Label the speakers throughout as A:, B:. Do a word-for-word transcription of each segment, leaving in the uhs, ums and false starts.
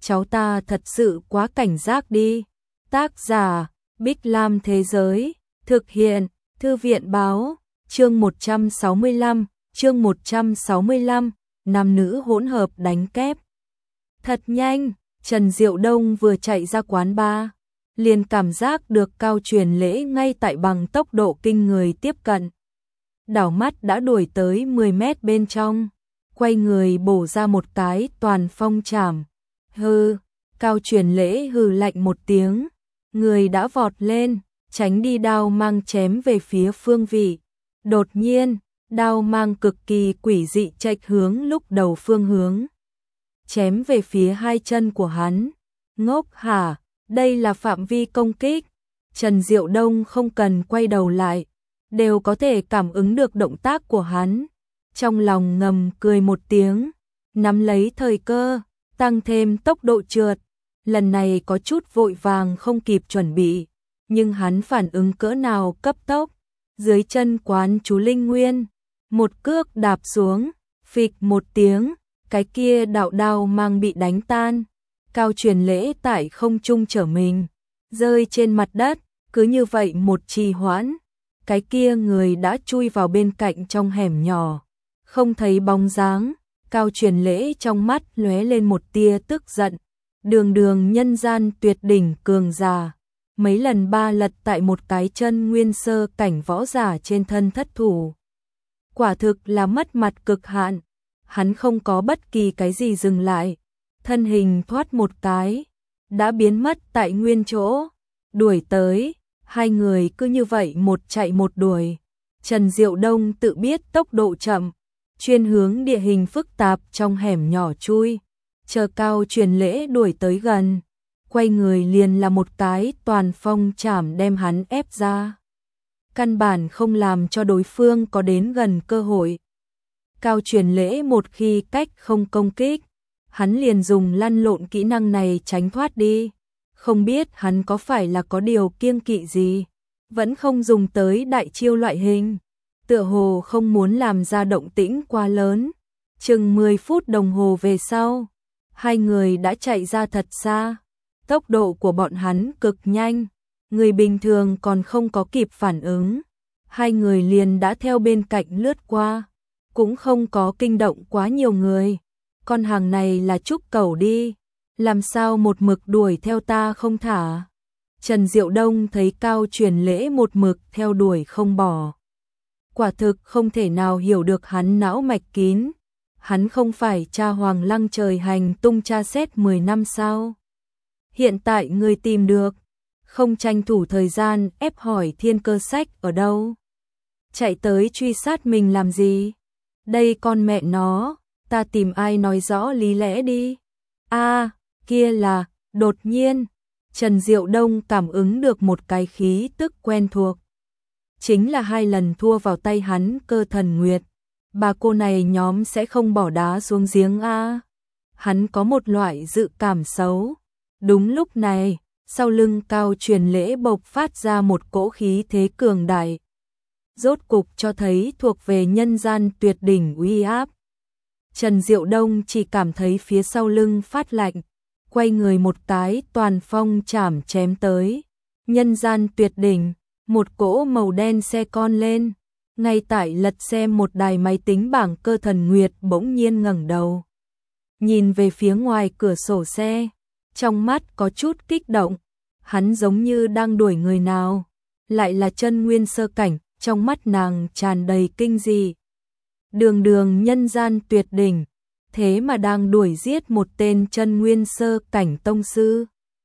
A: cháu ta thật sự quá cảnh giác đi. Tác giả, Bích Lam Thế Giới, thực hiện, Thư viện Báo, chương một trăm sáu mươi lăm, chương một trăm sáu mươi lăm, nam nữ hỗn hợp đánh kép. Thật nhanh, Trần Diệu Đông vừa chạy ra quán bar, liền cảm giác được Cao Truyền Lễ ngay tại bằng tốc độ kinh người tiếp cận. Đảo mắt đã đuổi tới mười mét bên trong, quay người bổ ra một cái toàn phong chảm. Hừ, Cao Truyền Lễ hừ lạnh một tiếng, người đã vọt lên, tránh đi đao mang chém về phía Phương Vị. Đột nhiên, đao mang cực kỳ quỷ dị chệch hướng lúc đầu phương hướng, chém về phía hai chân của hắn. Ngốc hả, đây là phạm vi công kích. Trần Diệu Đông không cần quay đầu lại, đều có thể cảm ứng được động tác của hắn. Trong lòng ngầm cười một tiếng, nắm lấy thời cơ, tăng thêm tốc độ trượt. Lần này có chút vội vàng không kịp chuẩn bị, nhưng hắn phản ứng cỡ nào cấp tốc. Dưới chân quán chú Linh Nguyên, một cước đạp xuống, phịch một tiếng, cái kia đạo đao mang bị đánh tan. Cao Truyền Lễ tại không trung trở mình, rơi trên mặt đất, cứ như vậy một trì hoãn, cái kia người đã chui vào bên cạnh trong hẻm nhỏ, không thấy bóng dáng. Cao Truyền Lễ trong mắt lóe lên một tia tức giận, đường đường nhân gian tuyệt đỉnh cường giả, mấy lần ba lật tại một cái chân nguyên sơ cảnh võ giả trên thân thất thủ. Quả thực là mất mặt cực hạn, hắn không có bất kỳ cái gì dừng lại, thân hình thoát một cái, đã biến mất tại nguyên chỗ, đuổi tới, hai người cứ như vậy một chạy một đuổi. Trần Diệu Đông tự biết tốc độ chậm, chuyên hướng địa hình phức tạp trong hẻm nhỏ chui, chờ Cao Truyền Lễ đuổi tới gần, quay người liền là một cái toàn phong chảm đem hắn ép ra. Căn bản không làm cho đối phương có đến gần cơ hội. Cao Truyền Lễ một khi cách không công kích, hắn liền dùng lăn lộn kỹ năng này tránh thoát đi. Không biết hắn có phải là có điều kiêng kỵ gì, vẫn không dùng tới đại chiêu loại hình, tựa hồ không muốn làm ra động tĩnh quá lớn. Chừng mười phút đồng hồ về sau, hai người đã chạy ra thật xa. Tốc độ của bọn hắn cực nhanh, người bình thường còn không có kịp phản ứng, hai người liền đã theo bên cạnh lướt qua, cũng không có kinh động quá nhiều người. Con hàng này là trúc cẩu đi, làm sao một mực đuổi theo ta không thả. Trần Diệu Đông thấy Cao Truyền Lễ một mực theo đuổi không bỏ, quả thực không thể nào hiểu được hắn não mạch kín. Hắn không phải cha Hoàng Lăng trời hành tung tra xét mười năm sao? Hiện tại người tìm được, không tranh thủ thời gian ép hỏi Thiên Cơ Sách ở đâu? Chạy tới truy sát mình làm gì? Đây con mẹ nó, ta tìm ai nói rõ lý lẽ đi. A, kia là, đột nhiên, Trần Diệu Đông cảm ứng được một cái khí tức quen thuộc. Chính là hai lần thua vào tay hắn Cơ Thần Nguyệt. Bà cô này nhóm sẽ không bỏ đá xuống giếng a. Hắn có một loại dự cảm xấu. Đúng lúc này, sau lưng Cao Truyền Lễ bộc phát ra một cỗ khí thế cường đại, rốt cục cho thấy thuộc về nhân gian tuyệt đỉnh uy áp. Trần Diệu Đông chỉ cảm thấy phía sau lưng phát lạnh, quay người một cái toàn phong chảm chém tới. Nhân gian tuyệt đỉnh, một cỗ màu đen xe con lên, ngay tại lật xem một đài máy tính bảng. Cơ Thần Nguyệt bỗng nhiên ngẩng đầu, nhìn về phía ngoài cửa sổ xe, trong mắt có chút kích động. Hắn giống như đang đuổi người nào, lại là chân nguyên sơ cảnh, trong mắt nàng tràn đầy kinh dị. Đường đường nhân gian tuyệt đỉnh, thế mà đang đuổi giết một tên chân nguyên sơ cảnh tông sư.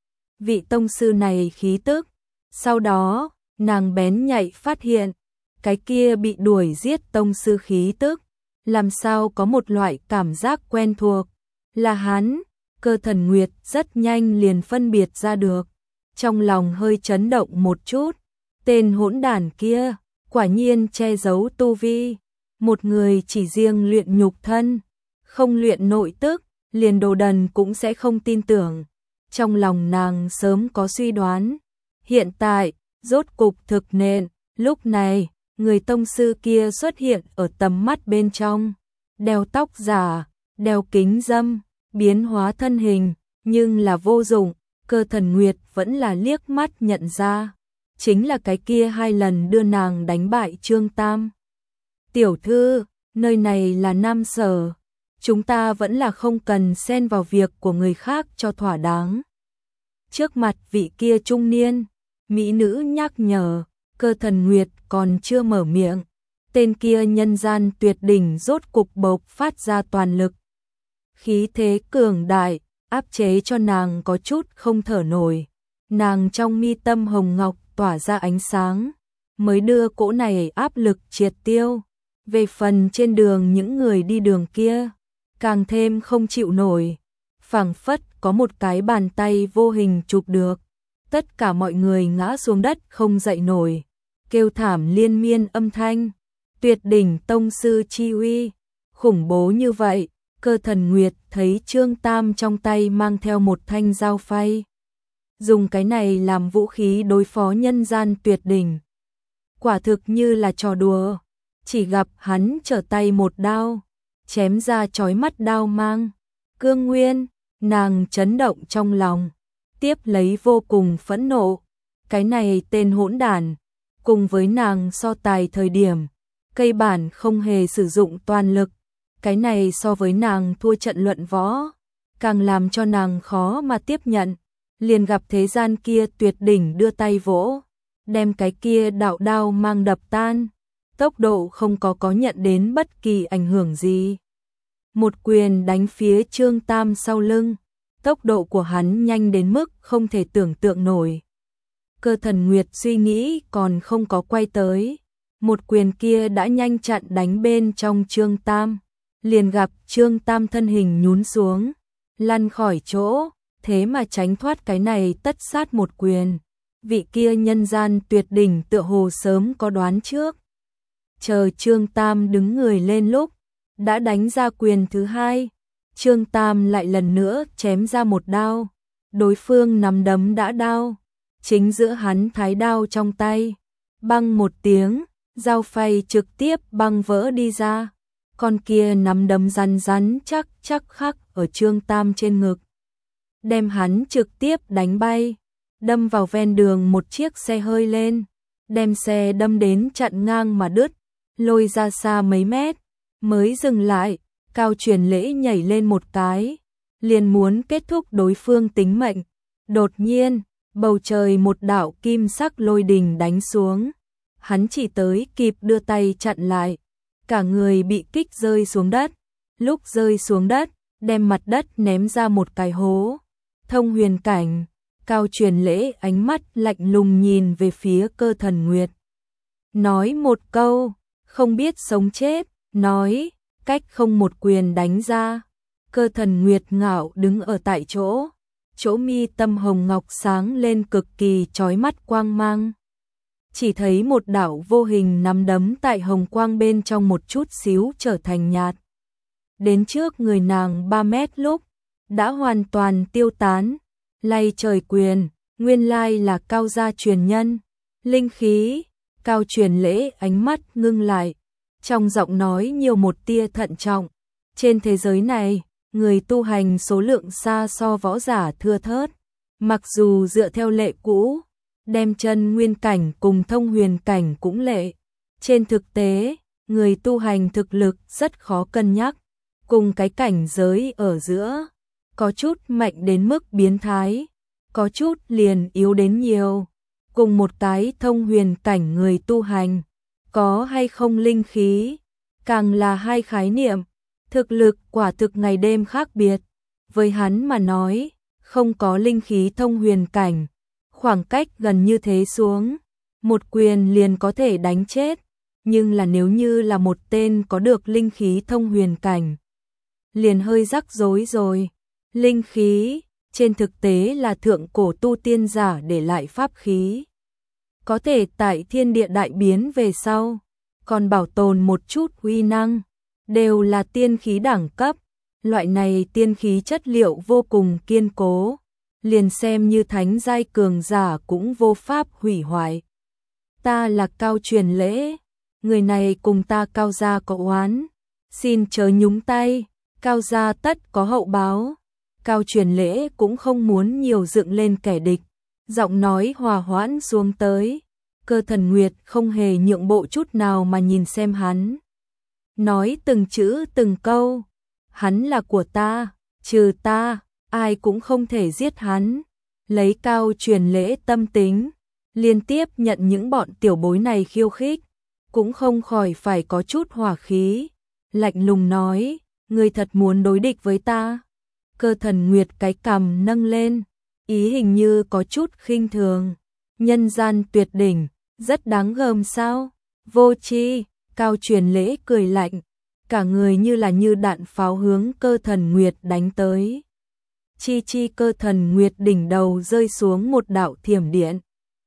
A: Vị tông sư này khí tức. Sau đó, nàng bén nhạy phát hiện, cái kia bị đuổi giết tông sư khí tức, làm sao có một loại cảm giác quen thuộc, là hắn. Cơ Thần Nguyệt rất nhanh liền phân biệt ra được, trong lòng hơi chấn động một chút. Tên hỗn đản kia, quả nhiên che giấu tu vi, một người chỉ riêng luyện nhục thân, không luyện nội tức, liền đồ đần cũng sẽ không tin tưởng. Trong lòng nàng sớm có suy đoán, hiện tại, rốt cục thực nện. Lúc này, người tông sư kia xuất hiện ở tầm mắt bên trong, đeo tóc giả, đeo kính dâm, biến hóa thân hình, nhưng là vô dụng, Cơ Thần Nguyệt vẫn là liếc mắt nhận ra, chính là cái kia hai lần đưa nàng đánh bại Trương Tam. Tiểu thư, nơi này là Nam Sở, chúng ta vẫn là không cần xen vào việc của người khác cho thỏa đáng. Trước mặt vị kia trung niên, mỹ nữ nhắc nhở, Cơ Thần Nguyệt còn chưa mở miệng, tên kia nhân gian tuyệt đỉnh rốt cục bộc phát ra toàn lực. Khí thế cường đại, áp chế cho nàng có chút không thở nổi. Nàng trong mi tâm hồng ngọc tỏa ra ánh sáng, mới đưa cỗ này áp lực triệt tiêu. Về phần trên đường những người đi đường kia, càng thêm không chịu nổi. Phảng phất có một cái bàn tay vô hình chụp được. Tất cả mọi người ngã xuống đất không dậy nổi, kêu thảm liên miên âm thanh. Tuyệt đỉnh tông sư chi uy, khủng bố như vậy. Cơ Thần Nguyệt thấy Trương Tam trong tay mang theo một thanh dao phay, dùng cái này làm vũ khí đối phó nhân gian tuyệt đỉnh. Quả thực như là trò đùa, chỉ gặp hắn trở tay một đao, chém ra chói mắt đao mang. Cương Nguyên, nàng chấn động trong lòng, tiếp lấy vô cùng phẫn nộ. Cái này tên hỗn đản, cùng với nàng so tài thời điểm, cây bản không hề sử dụng toàn lực. Cái này so với nàng thua trận luận võ, càng làm cho nàng khó mà tiếp nhận. Liền gặp thế gian kia tuyệt đỉnh đưa tay vỗ, đem cái kia đạo đao mang đập tan. Tốc độ không có có nhận đến bất kỳ ảnh hưởng gì. Một quyền đánh phía Trương Tam sau lưng, tốc độ của hắn nhanh đến mức không thể tưởng tượng nổi. Cơ Thần Nguyệt suy nghĩ còn không có quay tới, một quyền kia đã nhanh chặn đánh bên trong Trương Tam. Liền gặp Trương Tam thân hình nhún xuống, lăn khỏi chỗ, thế mà tránh thoát cái này tất sát một quyền. Vị kia nhân gian tuyệt đỉnh tựa hồ sớm có đoán trước. Chờ Trương Tam đứng người lên lúc, đã đánh ra quyền thứ hai. Trương Tam lại lần nữa chém ra một đao. Đối phương nắm đấm đã đao, chính giữa hắn thái đao trong tay. Băng một tiếng, dao phay trực tiếp băng vỡ đi ra. Con kia nắm đấm rắn rắn chắc chắc khắc ở Trương Tam trên ngực, đem hắn trực tiếp đánh bay, đâm vào ven đường một chiếc xe hơi lên, đem xe đâm đến chặn ngang mà đứt, lôi ra xa mấy mét, mới dừng lại. Cao Truyền Lễ nhảy lên một cái, liền muốn kết thúc đối phương tính mệnh. Đột nhiên, bầu trời một đạo kim sắc lôi đình đánh xuống, hắn chỉ tới kịp đưa tay chặn lại. Cả người bị kích rơi xuống đất, lúc rơi xuống đất, đem mặt đất ném ra một cái hố. Thông huyền cảnh, Cao Truyền Lễ ánh mắt lạnh lùng nhìn về phía Cơ Thần Nguyệt. Nói một câu, không biết sống chết, nói, cách không một quyền đánh ra. Cơ Thần Nguyệt ngạo đứng ở tại chỗ, chỗ mi tâm hồng ngọc sáng lên cực kỳ chói mắt quang mang. Chỉ thấy một đạo vô hình nắm đấm tại hồng quang bên trong một chút xíu trở thành nhạt. Đến trước người nàng ba mét lúc, đã hoàn toàn tiêu tán. Lay trời quyền, nguyên lai là Cao gia truyền nhân. Linh khí, Cao Truyền Lễ ánh mắt ngưng lại, trong giọng nói nhiều một tia thận trọng. Trên thế giới này, người tu hành số lượng xa so võ giả thưa thớt. Mặc dù dựa theo lệ cũ, đem chân nguyên cảnh cùng thông huyền cảnh cũng lệ. Trên thực tế, người tu hành thực lực rất khó cân nhắc, cùng cái cảnh giới ở giữa, có chút mạnh đến mức biến thái, có chút liền yếu đến nhiều. Cùng một cái thông huyền cảnh người tu hành, có hay không linh khí, càng là hai khái niệm, thực lực quả thực ngày đêm khác biệt. Với hắn mà nói, không có linh khí thông huyền cảnh, khoảng cách gần như thế xuống, một quyền liền có thể đánh chết, nhưng là nếu như là một tên có được linh khí thông huyền cảnh, liền hơi rắc rối rồi. Linh khí, trên thực tế là thượng cổ tu tiên giả để lại pháp khí, có thể tại thiên địa đại biến về sau, còn bảo tồn một chút uy năng, đều là tiên khí đẳng cấp. Loại này tiên khí chất liệu vô cùng kiên cố, liền xem như thánh giai cường giả cũng vô pháp hủy hoại. Ta là Cao Truyền Lễ, người này cùng ta Cao gia có oán, xin chớ nhúng tay, Cao gia tất có hậu báo. Cao Truyền Lễ cũng không muốn nhiều dựng lên kẻ địch, giọng nói hòa hoãn xuống tới. Cơ Thần Nguyệt không hề nhượng bộ chút nào mà nhìn xem hắn. Nói từng chữ từng câu, hắn là của ta, trừ ta, ai cũng không thể giết hắn. Lấy Cao Truyền Lễ tâm tính, liên tiếp nhận những bọn tiểu bối này khiêu khích, cũng không khỏi phải có chút hỏa khí. Lạnh lùng nói, ngươi thật muốn đối địch với ta? Cơ Thần Nguyệt cái cằm nâng lên, ý hình như có chút khinh thường. Nhân gian tuyệt đỉnh, rất đáng gờm sao? Vô tri. Cao Truyền Lễ cười lạnh, cả người như là như đạn pháo hướng Cơ Thần Nguyệt đánh tới. Chi chi. Cơ Thần Nguyệt đỉnh đầu rơi xuống một đạo thiểm điện.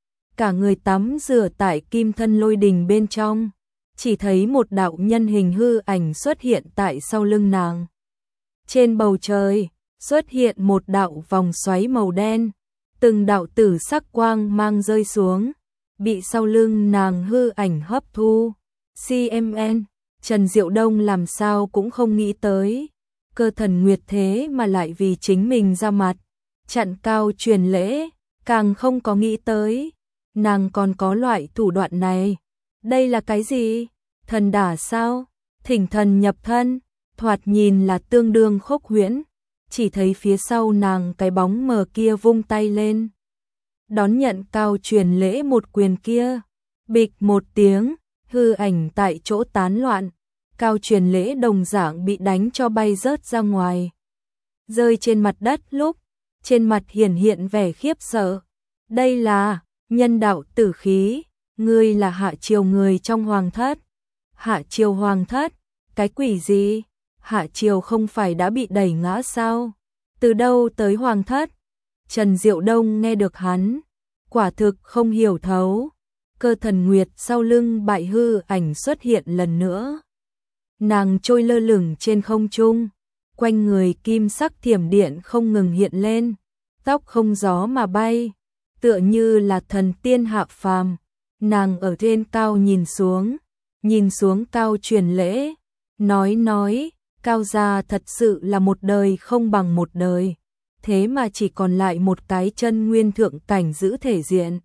A: Cả người tắm rửa tại kim thân lôi đình bên trong, chỉ thấy một đạo nhân hình hư ảnh xuất hiện tại sau lưng nàng. Trên bầu trời xuất hiện một đạo vòng xoáy màu đen, từng đạo tử sắc quang mang rơi xuống, bị sau lưng nàng hư ảnh hấp thu. xê em en, Trần Diệu Đông làm sao cũng không nghĩ tới, Cơ Thần Nguyệt thế mà lại vì chính mình ra mặt, chặn Cao Truyền Lễ, càng không có nghĩ tới, nàng còn có loại thủ đoạn này. Đây là cái gì? Thần đả sao? Thỉnh thần nhập thân, thoạt nhìn là tương đương khốc huyễn, chỉ thấy phía sau nàng cái bóng mờ kia vung tay lên, đón nhận Cao Truyền Lễ một quyền kia. Bịch một tiếng, hư ảnh tại chỗ tán loạn, Cao Truyền Lễ đồng dạng bị đánh cho bay rớt ra ngoài. Rơi trên mặt đất lúc, trên mặt hiển hiện vẻ khiếp sợ. Đây là nhân đạo tử khí, ngươi là Hạ Triều người trong hoàng thất. Hạ Triều hoàng thất, cái quỷ gì? Hạ Triều không phải đã bị đẩy ngã sao? Từ đâu tới hoàng thất? Trần Diệu Đông nghe được hắn, quả thực không hiểu thấu. Cơ Thần Nguyệt sau lưng bại hư ảnh xuất hiện lần nữa. Nàng trôi lơ lửng trên không trung, quanh người kim sắc thiểm điện không ngừng hiện lên, tóc không gió mà bay, tựa như là thần tiên hạ phàm. Nàng ở trên cao nhìn xuống, nhìn xuống Cao Truyền Lễ, nói nói, Cao gia thật sự là một đời không bằng một đời, thế mà chỉ còn lại một cái chân nguyên thượng cảnh giữ thể diện.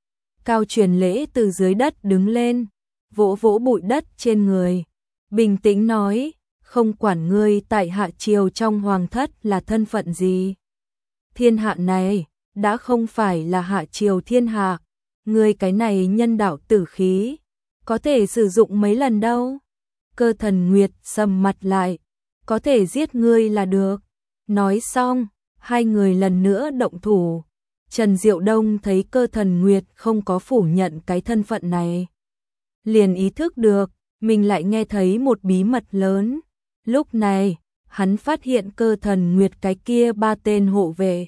A: Cao Truyền Lễ từ dưới đất đứng lên, vỗ vỗ bụi đất trên người, bình tĩnh nói, không quản ngươi tại Hạ Triều trong hoàng thất là thân phận gì. Thiên hạ này, đã không phải là Hạ Triều thiên hạ, ngươi cái này nhân đạo tử khí, có thể sử dụng mấy lần đâu. Cơ Thần Nguyệt sầm mặt lại, có thể giết ngươi là được. Nói xong, hai người lần nữa động thủ. Trần Diệu Đông thấy Cơ Thần Nguyệt không có phủ nhận cái thân phận này, liền ý thức được, mình lại nghe thấy một bí mật lớn. Lúc này, hắn phát hiện Cơ Thần Nguyệt cái kia ba tên hộ vệ,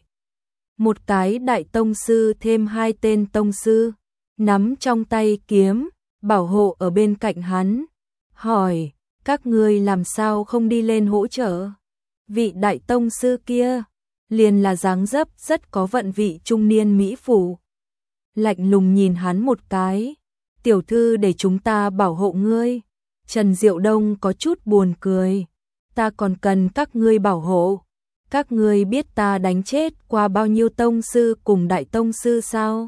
A: một cái đại tông sư thêm hai tên tông sư, nắm trong tay kiếm, bảo hộ ở bên cạnh hắn. Hỏi, các ngươi làm sao không đi lên hỗ trợ? Vị đại tông sư kia liền là dáng dấp rất có vận vị trung niên mỹ phụ, lạnh lùng nhìn hắn một cái. Tiểu thư để chúng ta bảo hộ ngươi. Trần Diệu Đông có chút buồn cười, ta còn cần các ngươi bảo hộ? Các ngươi biết ta đánh chết qua bao nhiêu tông sư cùng đại tông sư sao?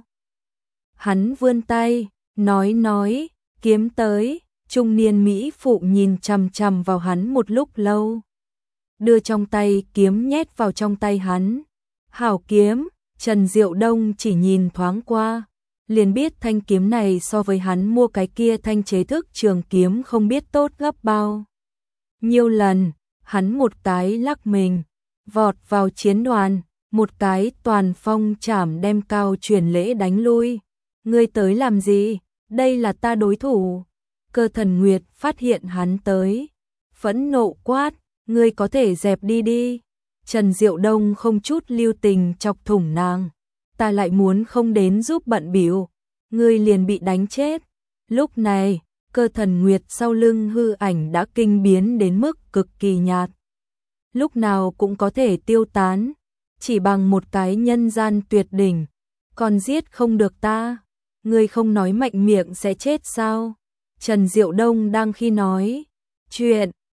A: Hắn vươn tay, nói nói, kiếm tới. Trung niên mỹ phụ nhìn chằm chằm vào hắn một lúc lâu, đưa trong tay kiếm nhét vào trong tay hắn. Hảo kiếm. Trần Diệu Đông chỉ nhìn thoáng qua, liền biết thanh kiếm này so với hắn mua cái kia thanh chế thức trường kiếm không biết tốt gấp bao nhiêu lần. Hắn một cái lắc mình, vọt vào chiến đoàn, một cái toàn phong chảm đem Cao Truyền Lễ đánh lui. Ngươi tới làm gì? Đây là ta đối thủ. Cơ Thần Nguyệt phát hiện hắn tới, phẫn nộ quát, ngươi có thể dẹp đi đi. Trần Diệu Đông không chút lưu tình chọc thủng nàng, ta lại muốn không đến giúp bận bịu, ngươi liền bị đánh chết. Lúc này, Cơ Thần Nguyệt sau lưng hư ảnh đã kinh biến đến mức cực kỳ nhạt, lúc nào cũng có thể tiêu tán, chỉ bằng một cái nhân gian tuyệt đỉnh, còn giết không được ta, ngươi không nói mạnh miệng sẽ chết sao? Trần Diệu Đông đang khi nói chuyện,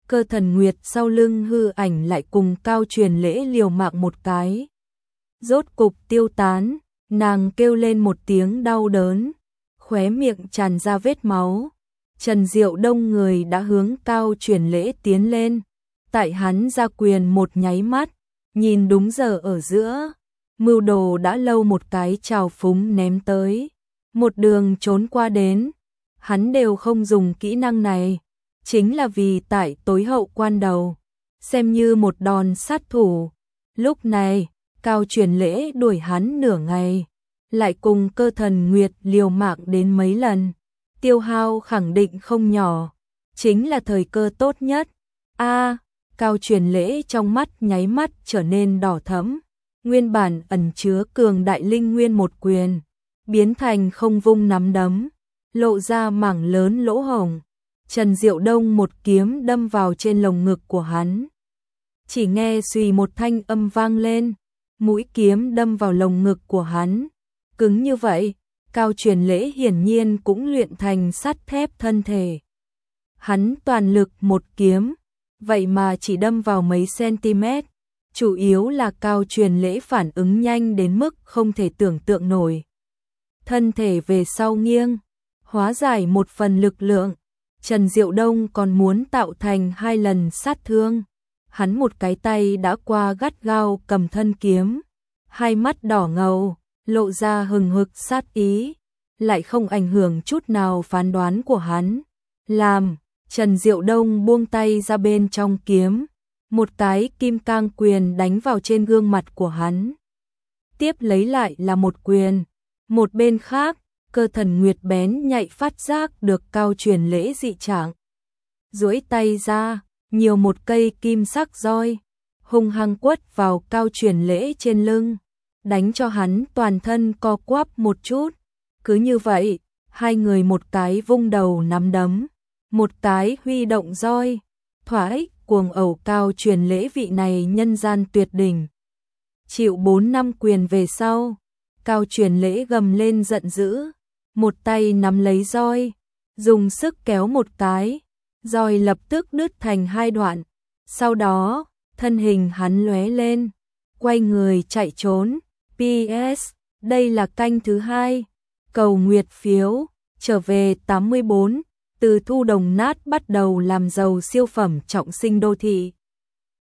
A: Cơ Thần Nguyệt sau lưng hư ảnh lại cùng Cao Truyền Lễ liều mạng một cái. Rốt cục tiêu tán, nàng kêu lên một tiếng đau đớn, khóe miệng tràn ra vết máu. Trần Diệu Đông người đã hướng Cao Truyền Lễ tiến lên, tại hắn ra quyền một nháy mắt, nhìn đúng giờ ở giữa, mưu đồ đã lâu một cái trào phúng ném tới, một đường trốn qua đến, hắn đều không dùng kỹ năng này, chính là vì tại tối hậu quan đầu, xem như một đòn sát thủ. Lúc này, Cao Truyền Lễ đuổi hắn nửa ngày, lại cùng Cơ Thần Nguyệt liều mạng đến mấy lần, tiêu hao khẳng định không nhỏ, chính là thời cơ tốt nhất. A, Cao Truyền Lễ trong mắt nháy mắt trở nên đỏ thẫm, nguyên bản ẩn chứa cường đại linh nguyên một quyền, biến thành không vung nắm đấm, lộ ra mảng lớn lỗ hổng. Trần Diệu Đông một kiếm đâm vào trên lồng ngực của hắn. Chỉ nghe xùy một thanh âm vang lên, mũi kiếm đâm vào lồng ngực của hắn. Cứng như vậy, Cao Truyền Lễ hiển nhiên cũng luyện thành sắt thép thân thể. Hắn toàn lực một kiếm, vậy mà chỉ đâm vào mấy cm, chủ yếu là Cao Truyền Lễ phản ứng nhanh đến mức không thể tưởng tượng nổi. Thân thể về sau nghiêng, hóa giải một phần lực lượng, Trần Diệu Đông còn muốn tạo thành hai lần sát thương. Hắn một cái tay đã qua gắt gao cầm thân kiếm, hai mắt đỏ ngầu, lộ ra hừng hực sát ý, lại không ảnh hưởng chút nào phán đoán của hắn. Làm, Trần Diệu Đông buông tay ra bên trong kiếm, một cái kim cang quyền đánh vào trên gương mặt của hắn. Tiếp lấy lại là một quyền, một bên khác, Cơ Thần Nguyệt bén nhạy phát giác được Cao Truyền Lễ dị trạng. Duỗi tay ra, nhiều một cây kim sắc roi, hung hăng quất vào Cao Truyền Lễ trên lưng, đánh cho hắn toàn thân co quắp một chút. Cứ như vậy, hai người một cái vung đầu nắm đấm, một cái huy động roi, thoải cuồng ẩu Cao Truyền Lễ vị này nhân gian tuyệt đỉnh. Chịu bốn năm quyền về sau, Cao Truyền Lễ gầm lên giận dữ, một tay nắm lấy roi, dùng sức kéo một cái, roi lập tức đứt thành hai đoạn. Sau đó, thân hình hắn lóe lên, quay người chạy trốn. pê ét, đây là canh thứ hai. Cầu nguyệt phiếu, trở về tám mươi bốn, từ thu đồng nát bắt đầu làm giàu siêu phẩm trọng sinh đô thị.